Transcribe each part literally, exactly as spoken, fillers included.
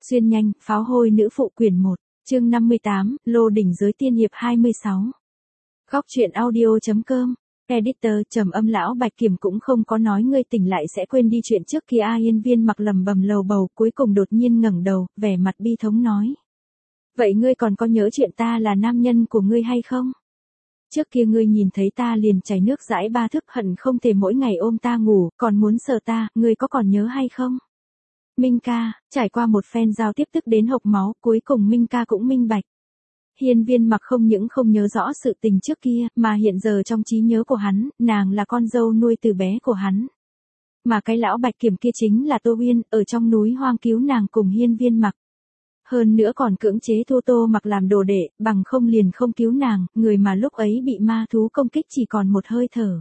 Xuyên nhanh, pháo hôi nữ phụ quyển một, chương năm mươi tám, Lô đỉnh giới tiên hiệp hai mươi sáu. Góc truyện audio.com, editor trầm âm lão Bạch Kiểm cũng không có nói ngươi tỉnh lại sẽ quên đi chuyện trước kia. A Yên Viên mặc lầm bầm lầu bầu, cuối cùng đột nhiên ngẩng đầu, vẻ mặt bi thống nói. Vậy ngươi còn có nhớ chuyện ta là nam nhân của ngươi hay không? Trước kia ngươi nhìn thấy ta liền chảy nước dãi ba thước, hận không thể mỗi ngày ôm ta ngủ, còn muốn sờ ta, ngươi có còn nhớ hay không? Minh ca, trải qua một phen giao tiếp tức đến hộc máu, cuối cùng Minh ca cũng minh bạch. Hiên Viên mặc không những không nhớ rõ sự tình trước kia, mà hiện giờ trong trí nhớ của hắn, nàng là con dâu nuôi từ bé của hắn. Mà cái lão Bạch Kiểm kia chính là Tô Uyên, ở trong núi hoang cứu nàng cùng Hiên Viên mặc. Hơn nữa còn cưỡng chế thu Tô mặc làm đồ đệ, bằng không liền không cứu nàng, người mà lúc ấy bị ma thú công kích chỉ còn một hơi thở.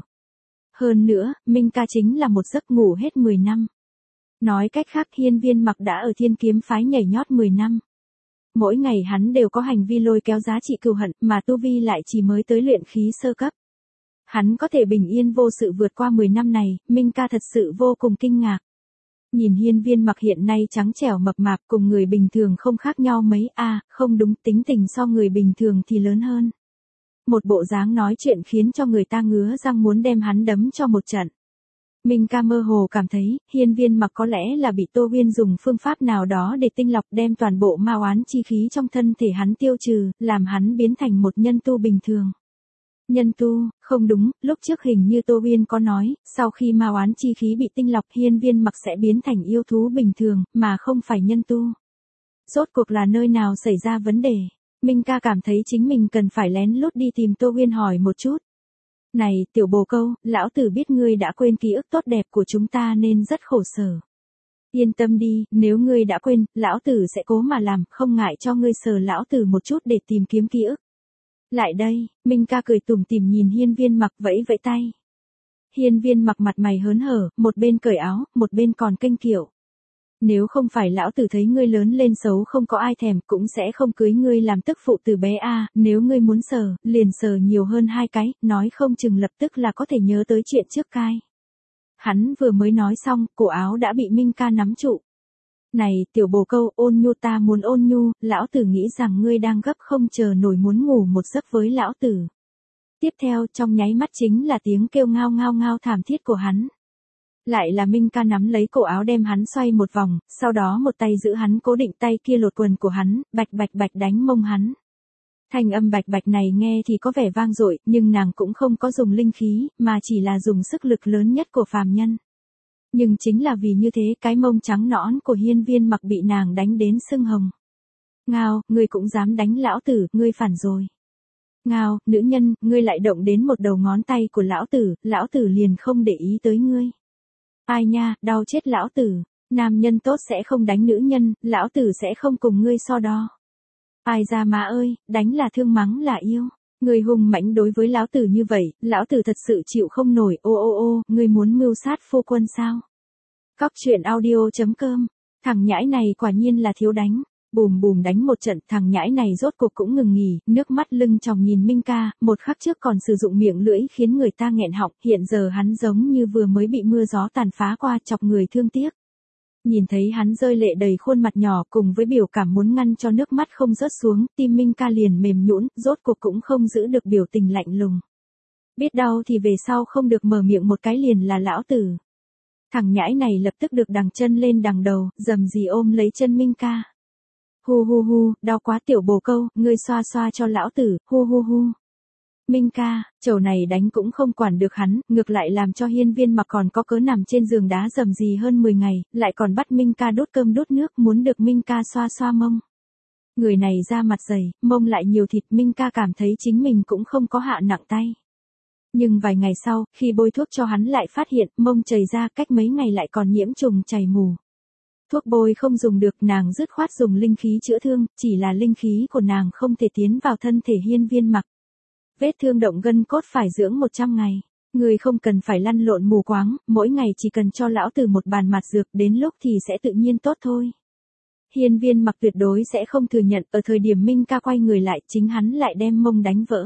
Hơn nữa, Minh ca chính là một giấc ngủ hết mười năm. Nói cách khác, Hiên Viên mặc đã ở Thiên Kiếm phái nhảy nhót mười năm. Mỗi ngày hắn đều có hành vi lôi kéo giá trị cừu hận, mà tu vi lại chỉ mới tới luyện khí sơ cấp. Hắn có thể bình yên vô sự vượt qua mười năm này, Minh ca thật sự vô cùng kinh ngạc. Nhìn Hiên Viên mặc hiện nay trắng trẻo mập mạp cùng người bình thường không khác nhau mấy, a à, không đúng, tính tình so người bình thường thì lớn hơn. Một bộ dáng nói chuyện khiến cho người ta ngứa răng muốn đem hắn đấm cho một trận. Minh ca mơ hồ cảm thấy, Hiên Viên mặc có lẽ là bị Tô Uyên dùng phương pháp nào đó để tinh lọc đem toàn bộ ma oán chi khí trong thân thể hắn tiêu trừ, làm hắn biến thành một nhân tu bình thường. Nhân tu, không đúng, lúc trước hình như Tô Uyên có nói, sau khi ma oán chi khí bị tinh lọc Hiên Viên mặc sẽ biến thành yêu thú bình thường, mà không phải nhân tu. Rốt cuộc là nơi nào xảy ra vấn đề? Minh ca cảm thấy chính mình cần phải lén lút đi tìm Tô Uyên hỏi một chút. Này, tiểu bồ câu, lão tử biết ngươi đã quên ký ức tốt đẹp của chúng ta nên rất khổ sở. Yên tâm đi, nếu ngươi đã quên, lão tử sẽ cố mà làm, không ngại cho ngươi sờ lão tử một chút để tìm kiếm ký ức. Lại đây, Minh ca cười tủm tỉm nhìn Hiên Viên mặc vẫy vẫy tay. Hiên Viên mặc mặt mày hớn hở, một bên cởi áo, một bên còn kênh kiệu. Nếu không phải lão tử thấy ngươi lớn lên xấu không có ai thèm, cũng sẽ không cưới ngươi làm tức phụ từ bé a. À, nếu ngươi muốn sờ, liền sờ nhiều hơn hai cái, nói không chừng lập tức là có thể nhớ tới chuyện trước cai. Hắn vừa mới nói xong, cổ áo đã bị Minh ca nắm trụ. Này, tiểu bồ câu, ôn nhu, ta muốn ôn nhu, lão tử nghĩ rằng ngươi đang gấp không chờ nổi muốn ngủ một giấc với lão tử. Tiếp theo, trong nháy mắt chính là tiếng kêu ngao ngao ngao thảm thiết của hắn. Lại là Minh ca nắm lấy cổ áo đem hắn xoay một vòng, sau đó một tay giữ hắn cố định tay kia lột quần của hắn, bạch bạch bạch đánh mông hắn. Thanh âm bạch bạch này nghe thì có vẻ vang dội, nhưng nàng cũng không có dùng linh khí, mà chỉ là dùng sức lực lớn nhất của phàm nhân. Nhưng chính là vì như thế cái mông trắng nõn của Hiên Viên mặc bị nàng đánh đến sưng hồng. Ngao, ngươi cũng dám đánh lão tử, ngươi phản rồi. Ngao, nữ nhân, ngươi lại động đến một đầu ngón tay của lão tử, lão tử liền không để ý tới ngươi. Ai nha, đau chết lão tử, nam nhân tốt sẽ không đánh nữ nhân, lão tử sẽ không cùng ngươi so đo. Ai ra má ơi, đánh là thương mắng là yêu, ngươi hung mãnh đối với lão tử như vậy, lão tử thật sự chịu không nổi, ô ô ô, ngươi muốn mưu sát phu quân sao? Góc truyện audio.com, thằng nhãi này quả nhiên là thiếu đánh. Bùm bùm đánh một trận, thằng nhãi này rốt cuộc cũng ngừng nghỉ, nước mắt lưng tròng nhìn Minh ca, một khắc trước còn sử dụng miệng lưỡi khiến người ta nghẹn họng, hiện giờ hắn giống như vừa mới bị mưa gió tàn phá qua, chọc người thương tiếc. Nhìn thấy hắn rơi lệ đầy khuôn mặt nhỏ cùng với biểu cảm muốn ngăn cho nước mắt không rớt xuống, tim Minh ca liền mềm nhũn, rốt cuộc cũng không giữ được biểu tình lạnh lùng. Biết đau thì về sau không được mở miệng một cái liền là lão tử. Thằng nhãi này lập tức được đằng chân lên đằng đầu, dầm gì ôm lấy chân Minh ca. Hu hu hu, đau quá tiểu bồ câu, ngươi xoa xoa cho lão tử, hu hu hu. Minh ca, chầu này đánh cũng không quản được hắn, ngược lại làm cho Hiên Viên mặc còn có cớ nằm trên giường đá dầm gì hơn mười ngày, lại còn bắt Minh ca đốt cơm đốt nước muốn được Minh ca xoa xoa mông. Người này da mặt dày, mông lại nhiều thịt, Minh ca cảm thấy chính mình cũng không có hạ nặng tay. Nhưng vài ngày sau, khi bôi thuốc cho hắn lại phát hiện, mông chảy ra, cách mấy ngày lại còn nhiễm trùng chảy mù. Thuốc bôi không dùng được, nàng dứt khoát dùng linh khí chữa thương, chỉ là linh khí của nàng không thể tiến vào thân thể Hiên Viên mặc. Vết thương động gân cốt phải dưỡng một trăm ngày. Người không cần phải lăn lộn mù quáng, mỗi ngày chỉ cần cho lão tử một bàn mạt dược, đến lúc thì sẽ tự nhiên tốt thôi. Hiên Viên mặc tuyệt đối sẽ không thừa nhận, ở thời điểm Minh ca quay người lại, chính hắn lại đem mông đánh vỡ.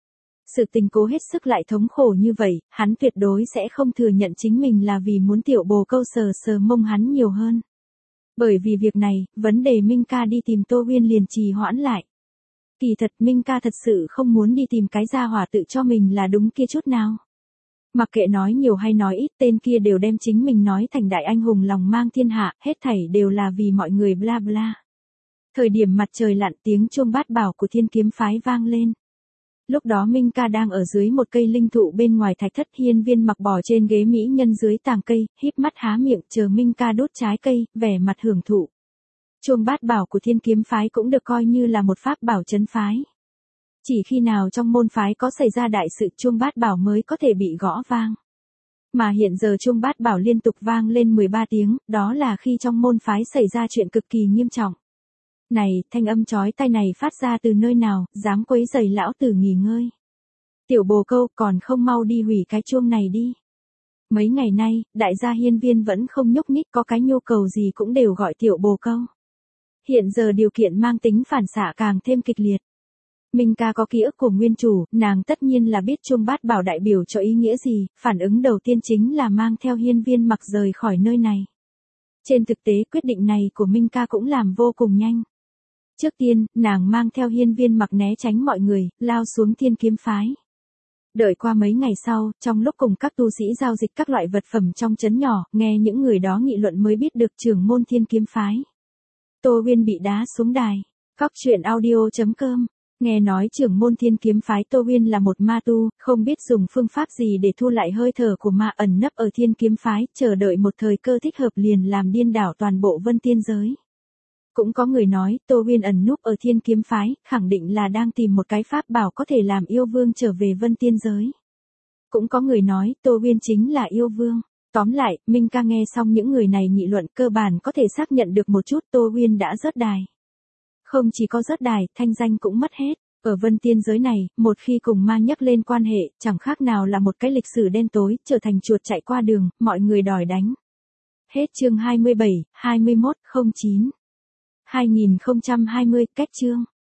Sự tình cố hết sức lại thống khổ như vậy, hắn tuyệt đối sẽ không thừa nhận chính mình là vì muốn tiểu bồ câu sờ sờ mông hắn nhiều hơn. Bởi vì việc này, vấn đề Minh ca đi tìm Tô Uyên liền trì hoãn lại. Kỳ thật Minh ca thật sự không muốn đi tìm cái gia hỏa tự cho mình là đúng kia chút nào. Mặc kệ nói nhiều hay nói ít, tên kia đều đem chính mình nói thành đại anh hùng lòng mang thiên hạ, hết thảy đều là vì mọi người bla bla. Thời điểm mặt trời lặn, tiếng chuông bát bảo của Thiên Kiếm phái vang lên. Lúc đó Minh ca đang ở dưới một cây linh thụ bên ngoài thạch thất, Hiên Viên mặc bò trên ghế mỹ nhân dưới tàng cây, híp mắt há miệng chờ Minh ca đốt trái cây, vẻ mặt hưởng thụ. Chuông bát bảo của Thiên Kiếm phái cũng được coi như là một pháp bảo trấn phái. Chỉ khi nào trong môn phái có xảy ra đại sự, chuông bát bảo mới có thể bị gõ vang. Mà hiện giờ chuông bát bảo liên tục vang lên mười ba tiếng, đó là khi trong môn phái xảy ra chuyện cực kỳ nghiêm trọng. Này, thanh âm chói tai này phát ra từ nơi nào, dám quấy rầy lão tử nghỉ ngơi. Tiểu bồ câu, còn không mau đi hủy cái chuông này đi. Mấy ngày nay, đại gia Hiên Viên vẫn không nhúc nhích, có cái nhu cầu gì cũng đều gọi tiểu bồ câu. Hiện giờ điều kiện mang tính phản xạ càng thêm kịch liệt. Minh ca có ký ức của nguyên chủ, nàng tất nhiên là biết chuông bát bảo đại biểu cho ý nghĩa gì, phản ứng đầu tiên chính là mang theo Hiên Viên mặc rời khỏi nơi này. Trên thực tế quyết định này của Minh ca cũng làm vô cùng nhanh. Trước tiên, nàng mang theo Hiên Viên mặc né tránh mọi người, lao xuống Thiên Kiếm phái. Đợi qua mấy ngày sau, trong lúc cùng các tu sĩ giao dịch các loại vật phẩm trong trấn nhỏ, nghe những người đó nghị luận mới biết được trưởng môn Thiên Kiếm phái. Tô Uyên bị đá xuống đài. Cóc truyện audio chấm com. Nghe nói trưởng môn Thiên Kiếm phái Tô Uyên là một ma tu, không biết dùng phương pháp gì để thu lại hơi thở của ma ẩn nấp ở Thiên Kiếm phái, chờ đợi một thời cơ thích hợp liền làm điên đảo toàn bộ Vân Tiên giới. Cũng có người nói, Tô Uyên ẩn núp ở Thiên Kiếm phái, khẳng định là đang tìm một cái pháp bảo có thể làm yêu vương trở về Vân Tiên giới. Cũng có người nói, Tô Uyên chính là yêu vương. Tóm lại, Minh ca nghe xong những người này nghị luận, cơ bản có thể xác nhận được một chút, Tô Uyên đã rớt đài. Không chỉ có rớt đài, thanh danh cũng mất hết. Ở Vân Tiên giới này, một khi cùng ma nhắc lên quan hệ, chẳng khác nào là một cái lịch sử đen tối, trở thành chuột chạy qua đường, mọi người đòi đánh. Hết chương hai mươi bảy, hai mươi mốt, không chín. hai nghìn không trăm hai mươi, cách chương.